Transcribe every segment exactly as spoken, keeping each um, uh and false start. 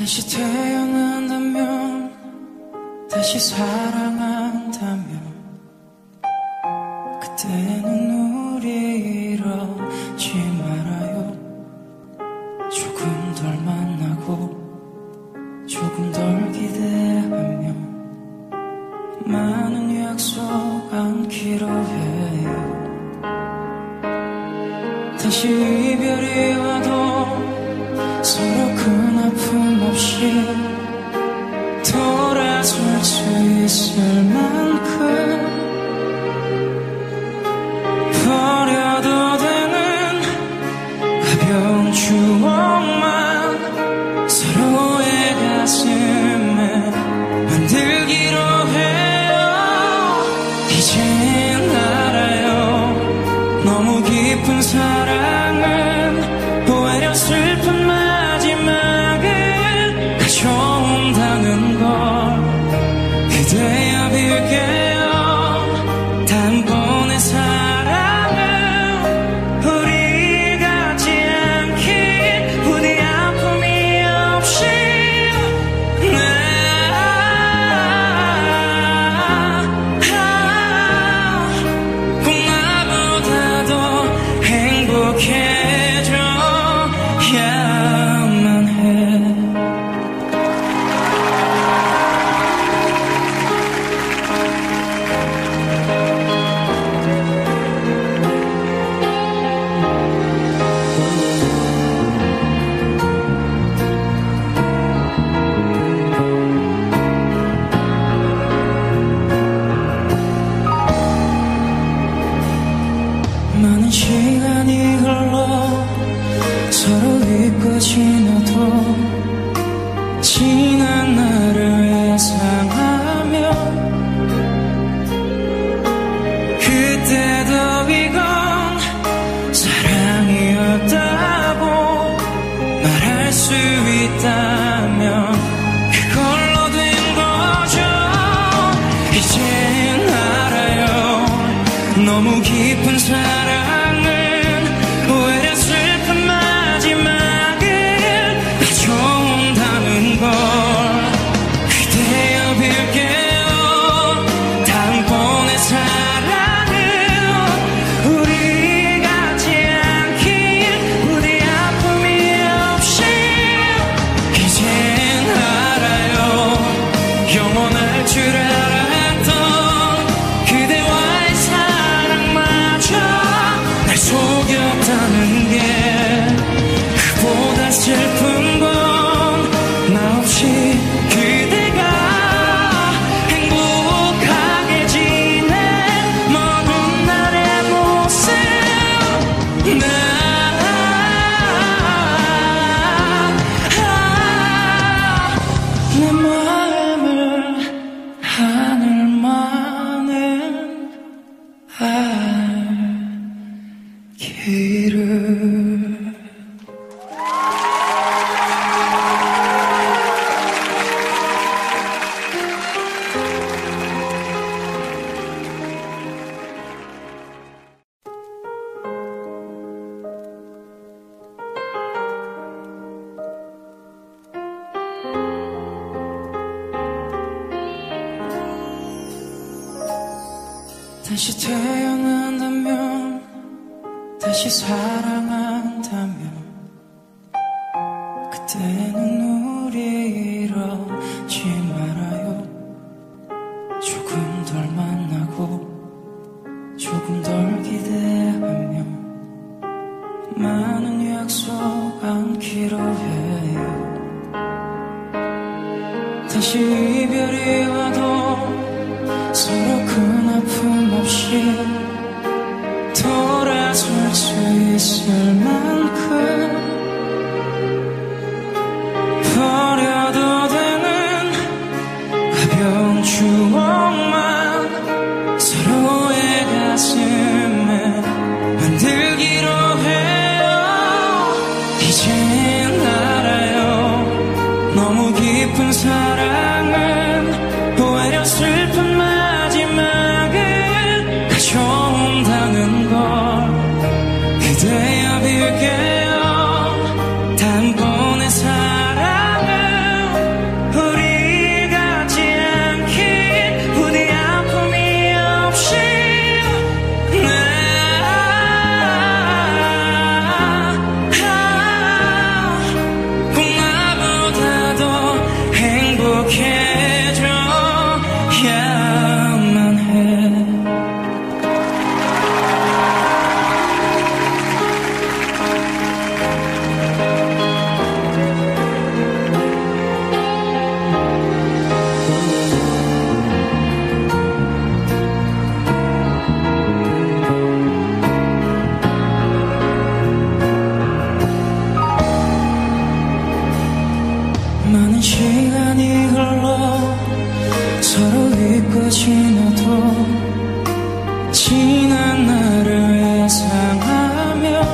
다시 태어난다면, 다시 사랑한다면, 그때는 우리 이러지 말아요. 조금 덜 만나고 조금 덜 기대하며 많은 약속 안기로 해요. 다시 이별이 와도 서로 큰 아픔 없이 돌아설 수 있을 만큼 버려도 되는 가벼운 추억만 서로의 가슴에 만들기로 해요. 이젠 알아요. 너무 깊은 사랑은 오히려 슬픈 마지막을 가져온다는 걸 그대여 빌게요. 단번에 사랑은 우리 같지 않길 부디 아픔이 없이 네. 꼭 나보다도 행복해져야만 해. 많은 시간이 흘러 서로 잊고 지나도 지난 날을 예상하며 그때도 이건 사랑이었다고 말할 수 있다면 그걸로 된 거죠. 이젠 알아요. 너무 깊은 사랑은 오히려 슬픈 마지막을 가져온다는 걸 그대여 빌게요. 단번에 사랑은 우리 같지 않길 부디 아픔이 없이 이젠 알아요. 영원할 줄 알았던 그대와의 사랑마저 날 속였다는 게 그보다 슬픈 건 나 없이 그대가 행복하게 지낸 먼 날의 모습 나 내 마음을 하늘만은 알기를. 다시 태어난다면, 다시 사랑한다면, 그때는 우리 이러지 말아요. 조금 덜 만나고 조금 덜 기대하며 많은 약속 안기로 해요. 다시 이별이 와도 서로 큰 아픔 없이 돌아설 수 있을 만큼 버려도 되는 가벼운 추억만 서로의 가슴에 만들기로 해요. 이젠 알아요. 너무 깊은 사랑은 오히려 슬픈 마지막을 가져온다는 걸 그대여 빌게요. 단번에 사랑은 잊고 지나도 지난 나를 회상하며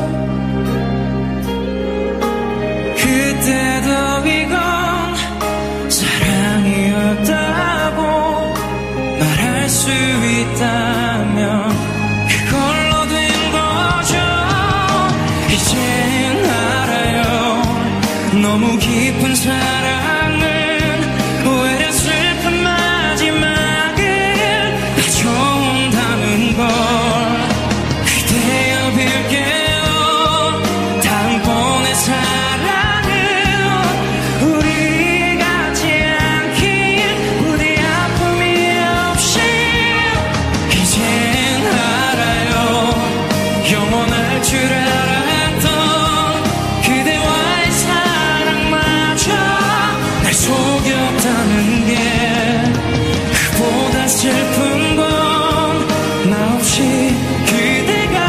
그때도 이건 사랑이었다고 말할 수 있다면 그걸로 된 거죠. 이젠 알아요. 너무 깊은 사랑은 오히려 슬픈 마지막을 가져온다는 걸 그대여 빌게요. 다음번에 사랑은 우리 같지 않길 부디 아픔이 없이 이젠 알아요. 영원할 줄 알았던 그대와의 사랑마저 날 속였다는 게 그보다 슬픈 건 나 없이 그대가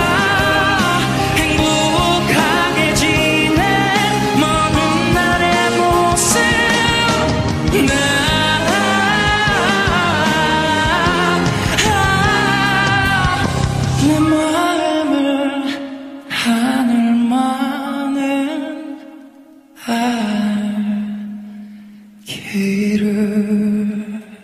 행복하게 지낸 먼 날의 모습 나 내 마음을 하늘만은 알기를.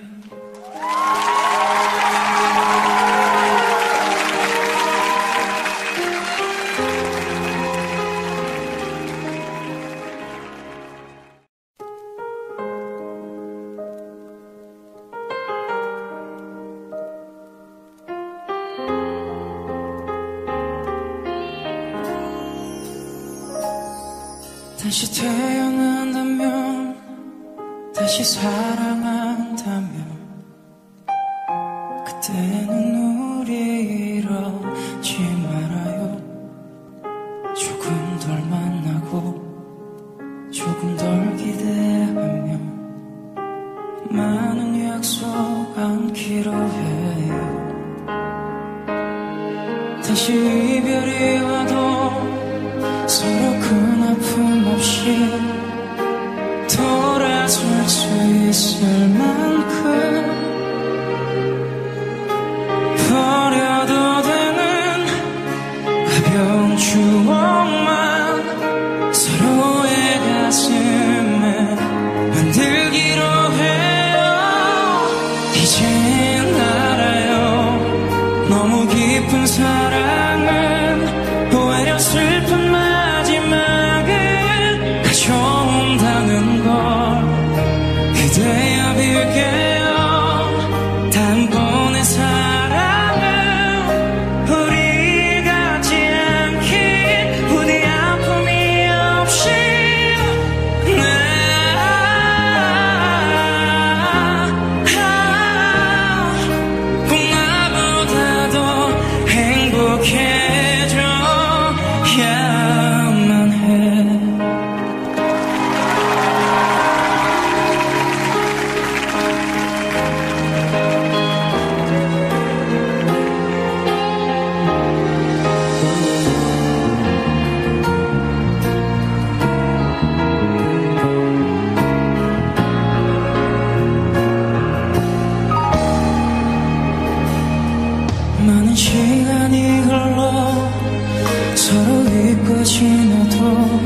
다시 태어난다면 다시 사랑한다면 그때는 우리 이러지 말아요. 조금 덜 만나고 조금 덜 기대하며 많은 약속 안기로 해요. 다시 이별이 와도 서로 큰 아픔 없이 돌아설 수 있을 만큼 버려도 되는 가벼운 추억만 서로의 가슴에 만들기로 해요. 이젠 알아요. 너무 깊은 사랑은 오히려 슬픈 마지막을 가져온다는 걸 그대여 빌게요. 단번에 사랑은 우리 같지 않길 부디 아픔이 없이 나 꼭 나보다도 행복해져야만 해. 많은 시간이 흘러 서로 잊고 지나도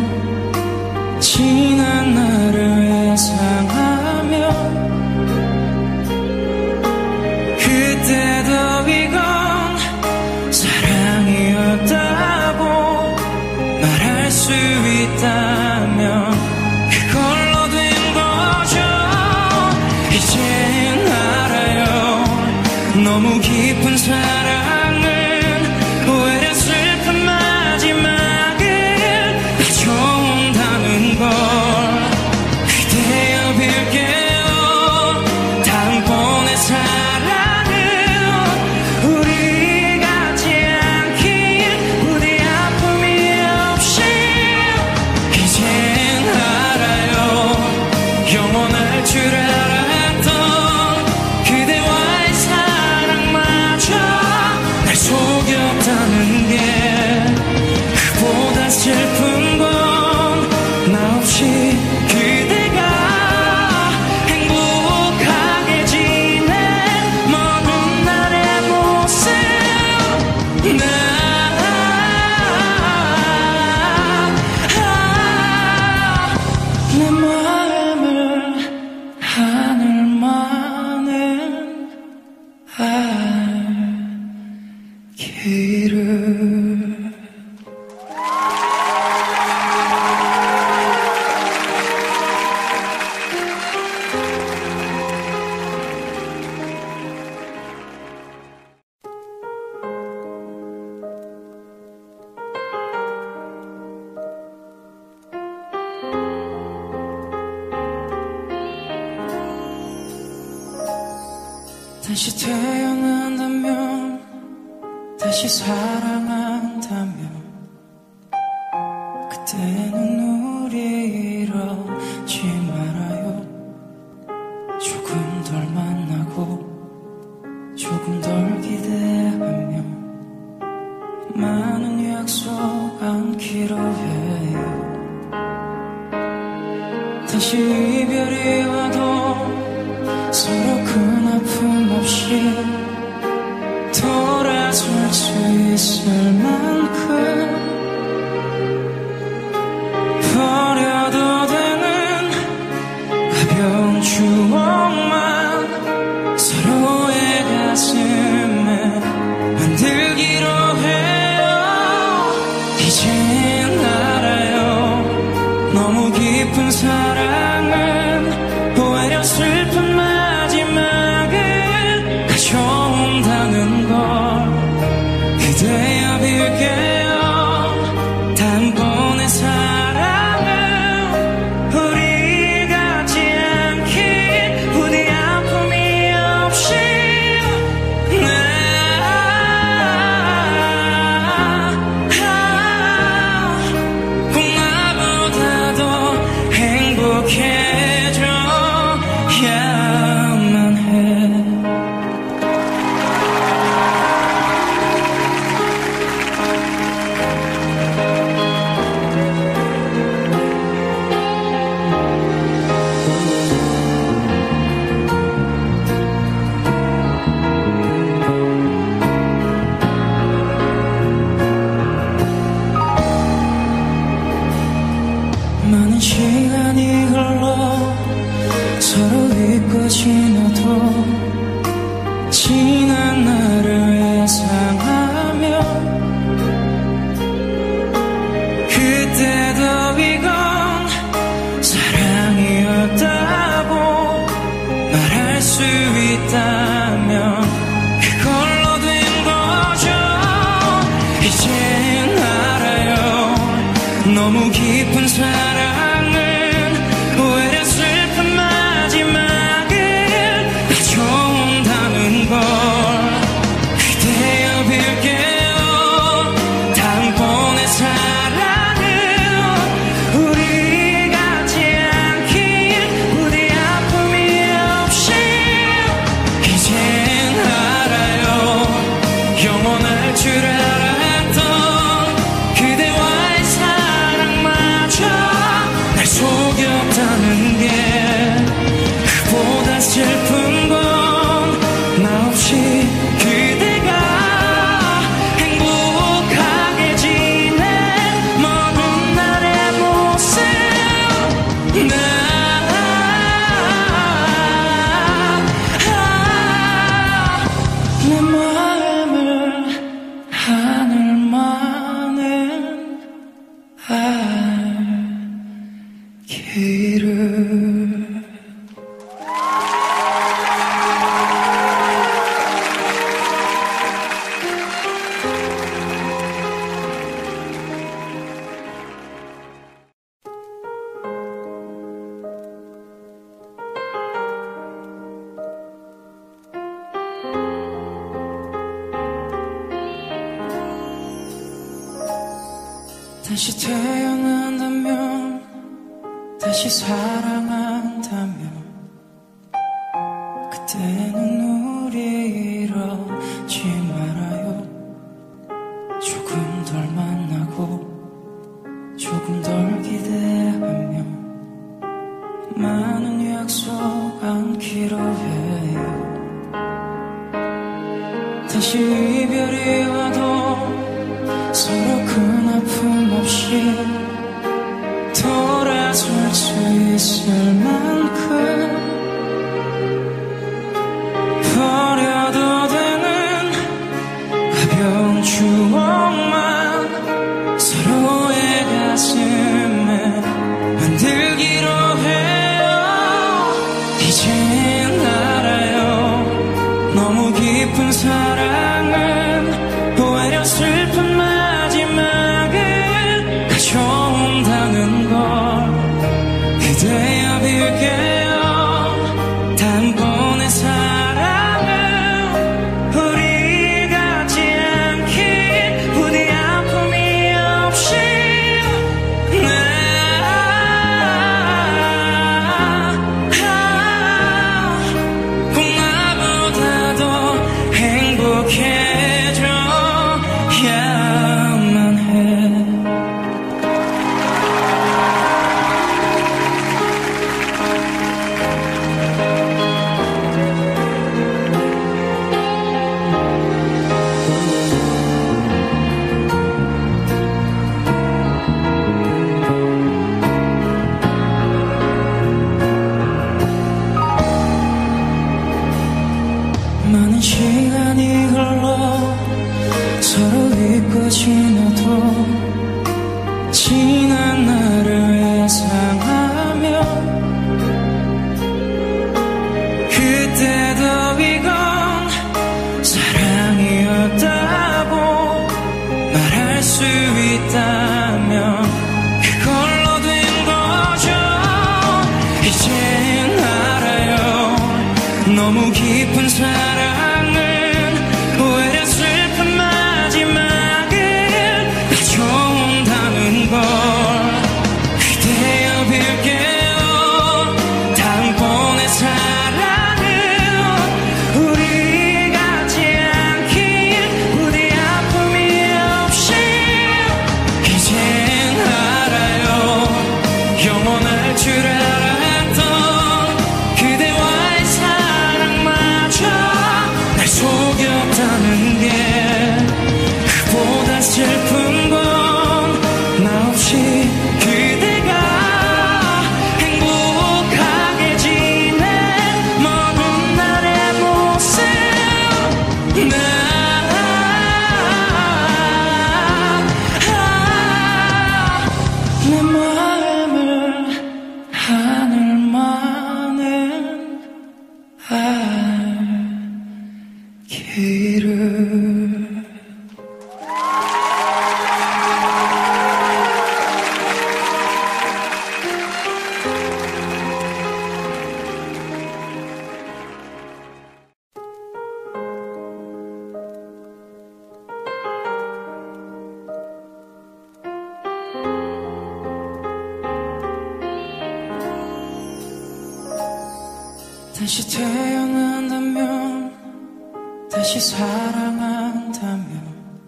지난 나를 회상하며 그때도 이건 사랑이었다고 말할 수 있다면 그걸로 된 거죠. 이젠 알아요. 너무 깊은 사랑은 오히려 슬픈 마지막을 가져온다는 걸 그대여 빌게요. 다음번에 사랑은 우리 같지 않길 부디 아픔이 없이 이젠 알아요. 영원할 줄 알았던 그대와의 사랑마저 다시 태어난다면, 다시 사랑한다면, 그때는 우리 이러지 말아요. 조금 덜 만나고 조금 덜 기대하며 많은 약속 안기로 해요. 다시 이별이 와도 서로 큰 아픔 없이 돌아설 수 있을 만큼 버려도 되는 가벼운 추억만 서로의 가슴에 만들기로 해요. 이젠 알아요. 너무 깊은 사랑은 오히려 슬픈 마지막을 가져온다는 걸 그대여 빌게요. 단번에 사랑은 우리 같지 않게 부디 아픔이 없이 꼭 나보다도 행복해져야만 해. 많은 시간이 흘러 서로 잊고 지나도 지난 날을 예상하며 그때도 이건 사랑이었다고 말할 수 있다면 그걸로 된 거죠. 이젠 알아요. 너무 깊은 사랑은 오히려 슬픈 마지막을 가져온다는 걸 그대여 빌게요. 단번에 사랑은 우리 같지 않길 부디 아픔이 없이 이젠 알아요. 영원할 줄 알았던 그대와의 사랑마저 날 속였다는 게 그보다 슬픈 건 나 없이 그대가 행복하게 지낸 먼 날의 모습 나 내 마음을 하늘만은 알기를. 다시 태어난다면, 다시 사랑한다면, 그때는 우리 이러지 말아요. 조금 덜 만나고 조금 덜 기대하며 많은 약속 안기로 해요. 다시 이별이 와도 서로 큰 아픔 없이 돌아설 수 있을 만큼 버려도 되는 가벼운 추억만 서로의 가슴에 만들기로 해요. 이젠 알아요. 너무 깊은 사랑은 오히려 슬픈 마지막을 가져온다는 걸 그대여 빌게요. 단번에 사랑은 시간이 흘러 서로 잊고 지나도 지난 나를 예상하며 그때도 이건 사랑이었다고 말할 수 있다면 그걸로 된 거죠. 이젠 알아요. 너무 깊은 사랑은 오히려 슬픈 마지막을 가져온다는 걸 그대여 빌게요. 다음번에 사랑은 우리 같지 않길 부디 아픔이 없이 이젠 알아요. 영원할 줄 알았던 그대와의 사랑마저 날 속였다는 게 그보다 슬픈 건 나 없이 그대가 행복하게 지낸 먼 날의 모습 나 내 마음을 하늘만은 알기를. 다시 태어난다면 다시 사랑한다면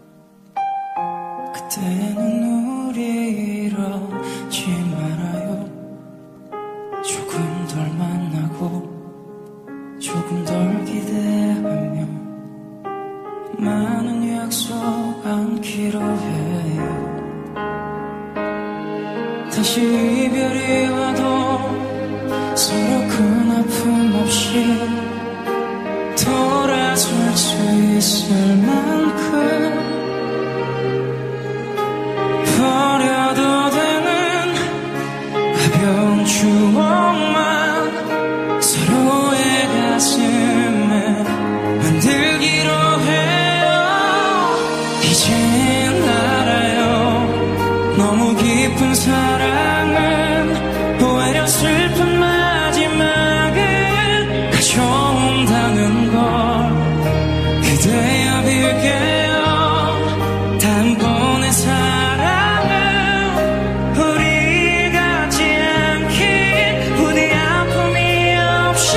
그때는 우리 이러지 말아요. 조금 덜 만나고 조금 덜 기대하며 많은 약속 안기로 해요. 다시 이별이 와도 서로 큰 아픔 없이 돌아설 수 있을 만큼 버려도 되는 가벼운 추억만 서로의 가슴에 만들기로 해요. 이젠 알아요. 너무 깊은 사랑은 오히려 슬픈 마지막을 가져온다는 걸 그대여 빌게요. 단번에 사랑은 우리 같지 않길 부디 아픔이 없이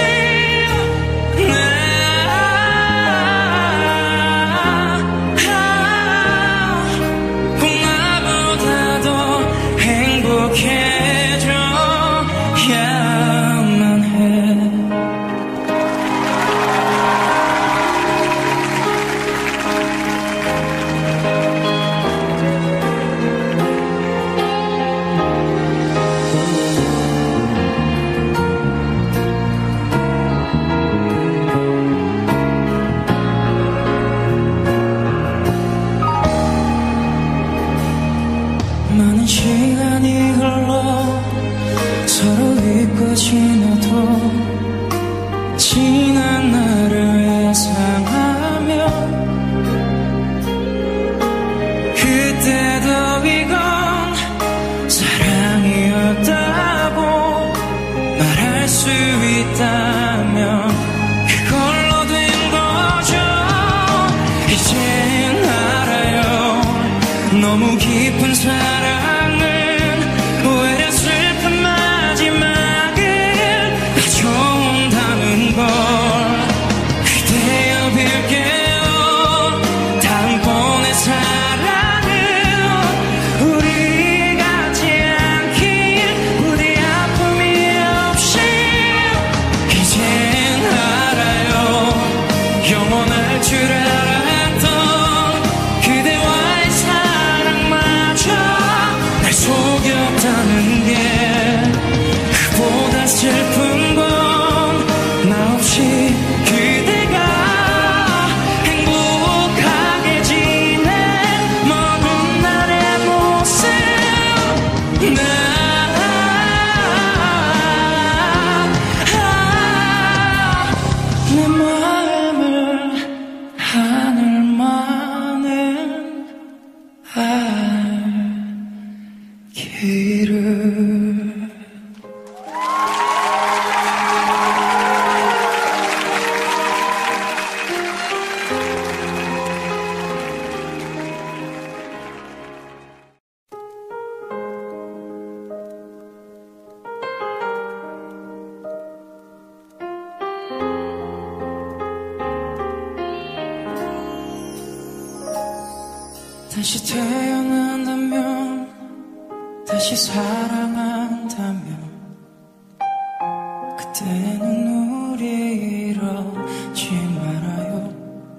꼭 나보다 더 행복해져야만 해. 많은 시간이 흘러 서로 잊고 지나도 지난 나를 예상하며 그때도 이건 사랑이었다고 말할 수 있다면 그걸로 된 거죠. 이젠 알아요. 너무 깊은 사랑은 오히려 슬픈 마지막을 가져온다는 걸 그대여 빌게요. 다음번에 사랑은 우리 같지 않길 부디 아픔이 없이 이젠 알아요. 영원할 줄 알았던 그대와의 사랑마저 날 속였다는 게 그보다 슬픈 건 나 없이 그대가 다시 태어난다면, 다시 사랑한다면, 그때는 우리 이러지 말아요.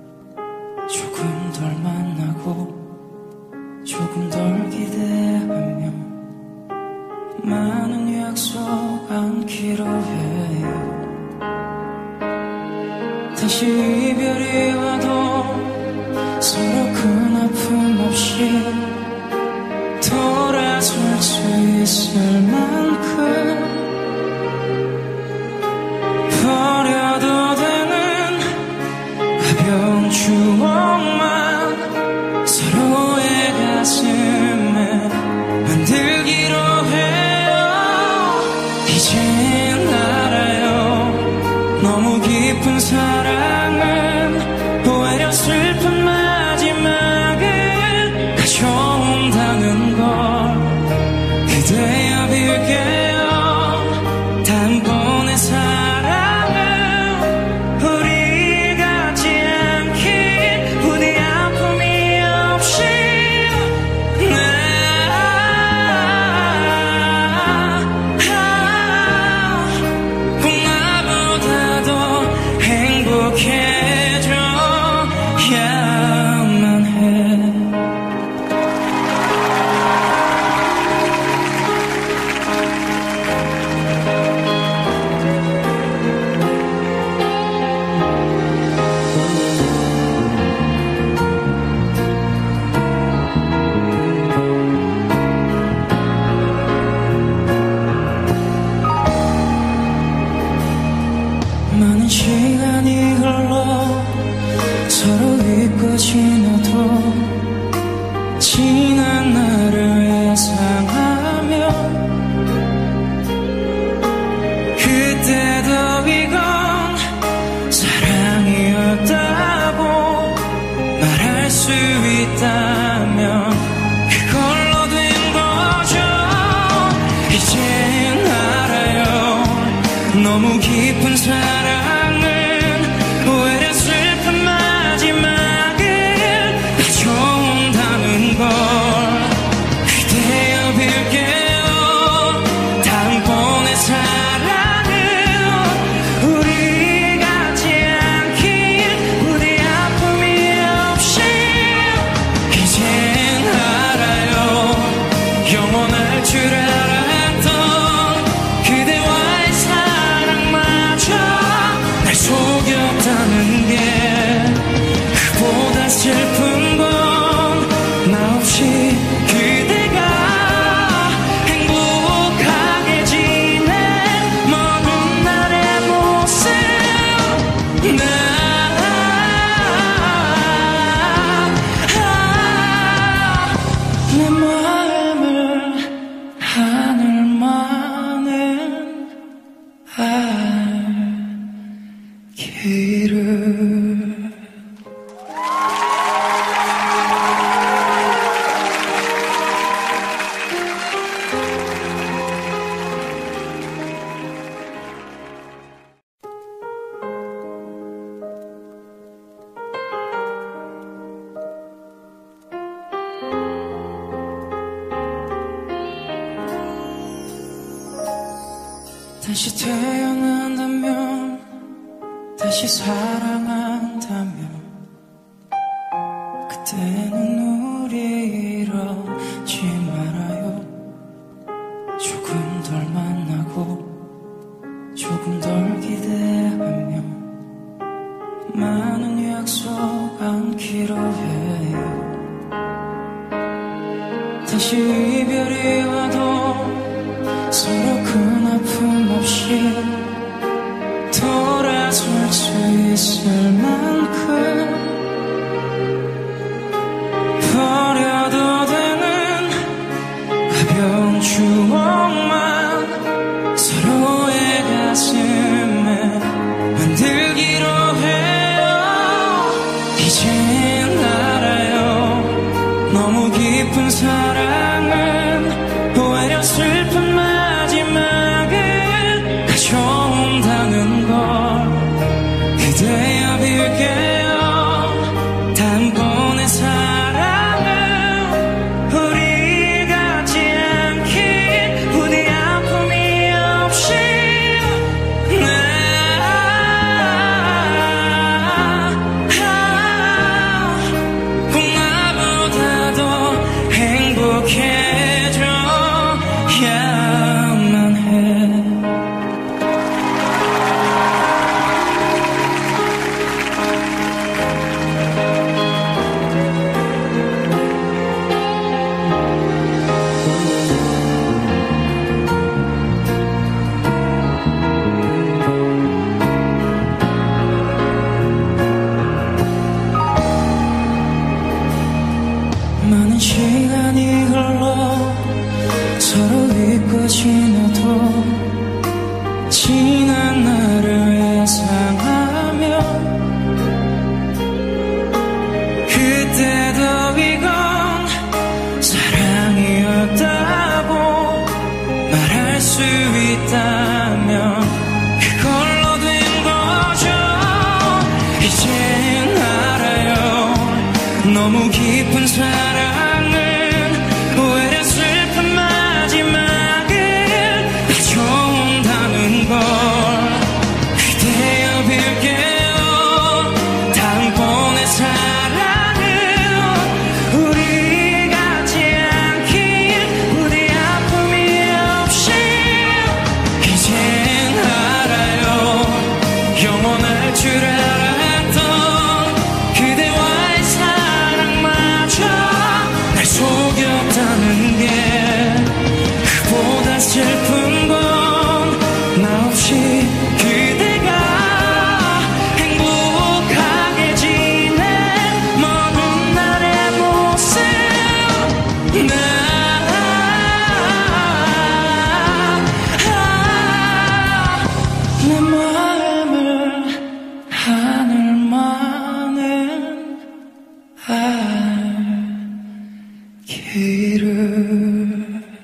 조금 덜 만나고 조금 덜 기대하며 많은 약속 안기로 해요. 다시 이별이 와도 서로 큰 아픔 없이 돌아설 수 있을 만큼 버려도 되는 가벼운 추억만 서로의 가슴에 만들기로 해요. 이젠 알아요. 너무 깊은 사랑은 오히려 슬픈 마지막을 가져온다는 걸 그대여 빌게요. 단번에 사랑은 우리 같지 않길 부디 아픔이 없이 꼭 나보다도 행복해져야만 해. 많은 시간이 흘러 서로 잊고 지나도 지난 날을 예상하며 그때도 이건 사랑이었다고 말할 수 있다면 그걸로 된 거죠. 이젠 알아요. 너무 깊은 사랑은 오히려 슬픈 마지막을 가져온다는 걸 그대여 빌게요. 단번에 사랑은 우리 같지 않길 부디 아픔이 없이 이젠 알아요. 영원할 줄 알았던 그대와의 사랑마저 날 속였다는 게 그보다 슬픈 건 나 없이 그대가 행복하게 지낸 먼 날의 모습 나 내 마음을 하늘만은 알기를. 다시 태어난다면, 다시 사랑한다면, 그때는 우리 이러지 말아요. 조금 덜 만나고 조금 덜 기대하며 많은 약속 안기로 해요. 다시 이별이 와도 서로 큰 아픔 없이 돌아설 수 있을 만큼 버려도 되는 가벼운 추억만 서로의 가슴에 만들기로 해요. 이젠 알아요. 너무 깊은 사랑은 오히려 슬픈 마지막을 가져온다는 걸 그대여 빌게요. 단번에 사랑은 너무 깊은 사랑은 오히려 슬픈 마지막을 가져온다는 걸 그대여 빌게요. 다음번에 사랑은 우리 같지 않길 부디 아픔이 없이 이젠 알아요. 영원할 줄 알았던 그대와의 사랑마저 날 속였다는 게 그보다 슬픈 건 나 없이 그대가 행복하게 지낸 먼 날의 모습 나 내 마음을 하늘만은 알기를.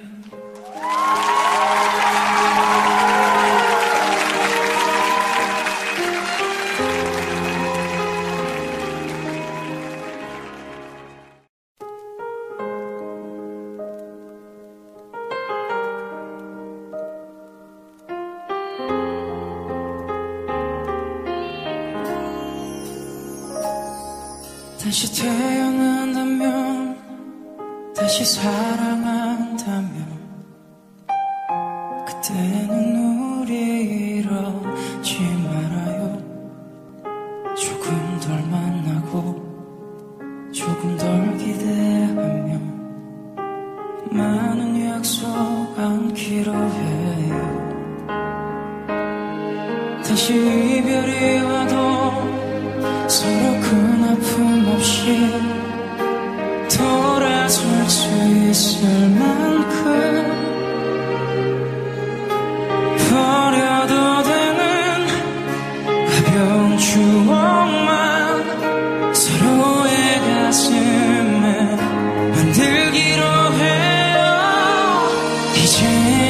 다시 태어난다면 다시 사랑한다면 그때는 우리 이러지 말아요. 조금 덜 만나고 조금 덜 기대하며 많은 약속 안기로 해요. 다시 이별이 와도 서로 큰 아픔 없이 돌아설 수 있을 만큼 버려도 되는 가벼운 추억만 서로의 가슴에 만들기로 해요. 이젠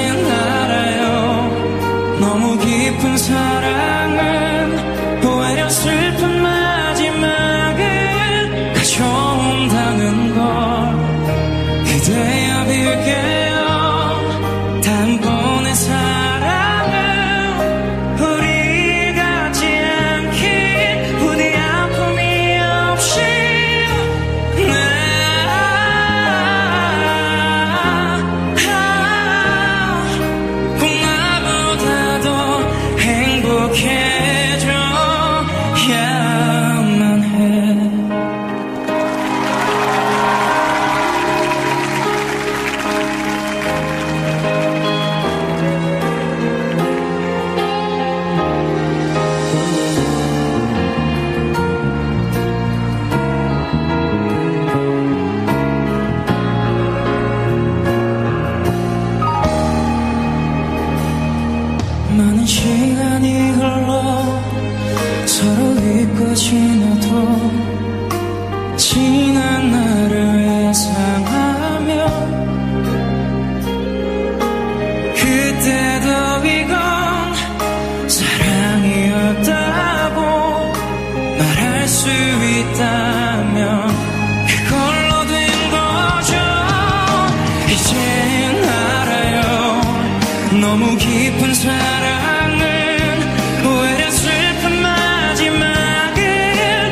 알아요. 너무 깊은 사랑은 오히려 슬픈 마지막을 가져온다는 걸 그대여 빌게요. 단번에 사랑은 우리 같지 않길 부디 아픔이 없이 나 꼭 나보다 더 행복해져야만 해. 많은 시간이 흘러 서로 잊고 지나도 지난 날을 예상하며 그때도 이건 사랑이었다고 말할 수 있다면 그걸로 된 거죠. 이젠 알아요. 너무 깊은 사랑은 오히려 슬픈 마지막을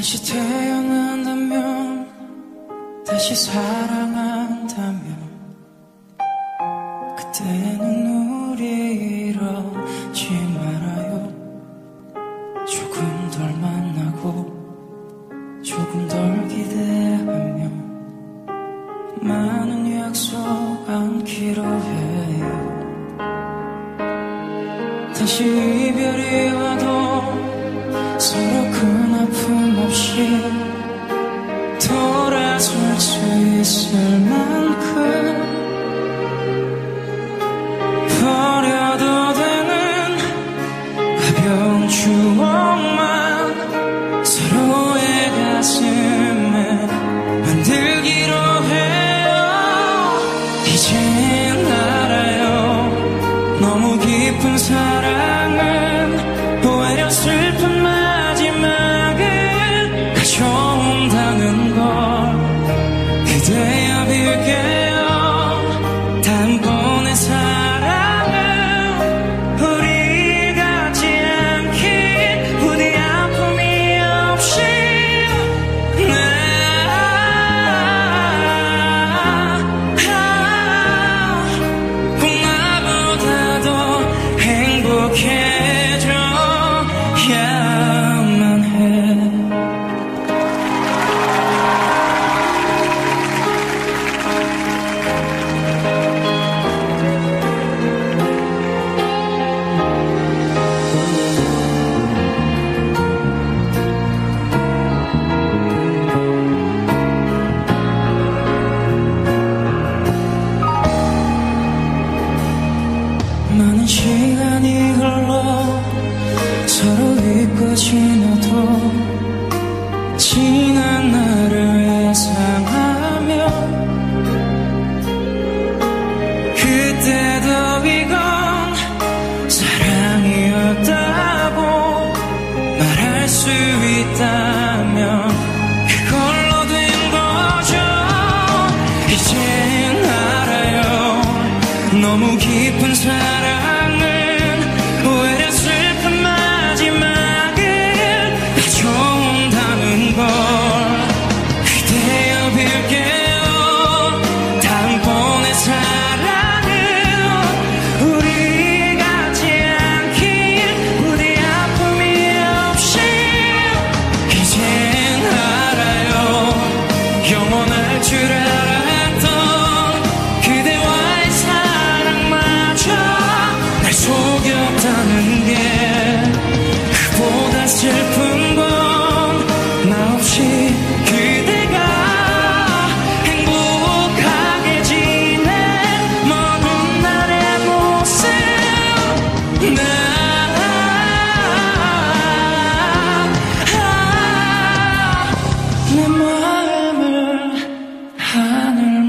다시 태어난다면, 다시 사랑한다면, 그때는 우리 이러지 말아요. 조금 덜 만나고 조금 덜 기대하며 많은 약속 안기로 해요. 다시 이별이 와도 서로 큰 아픔 없이 돌아설 수 있을 만큼 버려도 되는 가벼운 추억만 서로의 가슴에 만들기로 해요. 이젠 알아요. 너무 깊은 사랑은 오히려 슬픈 마지막을 가져온다는 걸 그대여 빌게요. 단번에 사랑은 우리 같지 않길 부디 아픔이 없이 네. 꼭 나보다도 행복해져야만 해. 많은 시간이 흘러 서로 잊고 지나도 지난 날을 예상하며 그때도 이건 사랑이었다고 말할 수 있다면 그걸로 된 거죠. 이젠 알아요. 너무 깊은 사랑은 오히려 슬픈 마지막을 가져온다는 걸 그대여 빌게요. 단번에 사랑은 우리 같지 않길 부디 아픔이 없이 이젠 알아요. 영원할 줄 알았던 그대와의 사랑마저 날 속였다는 게 그보다 슬픈 건 나 없이 그대가 행복하게 지낸 먼 날의 모습 나 내 마음을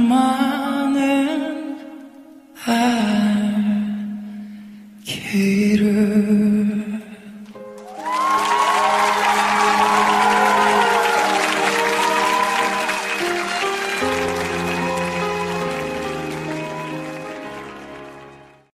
하늘만은 알기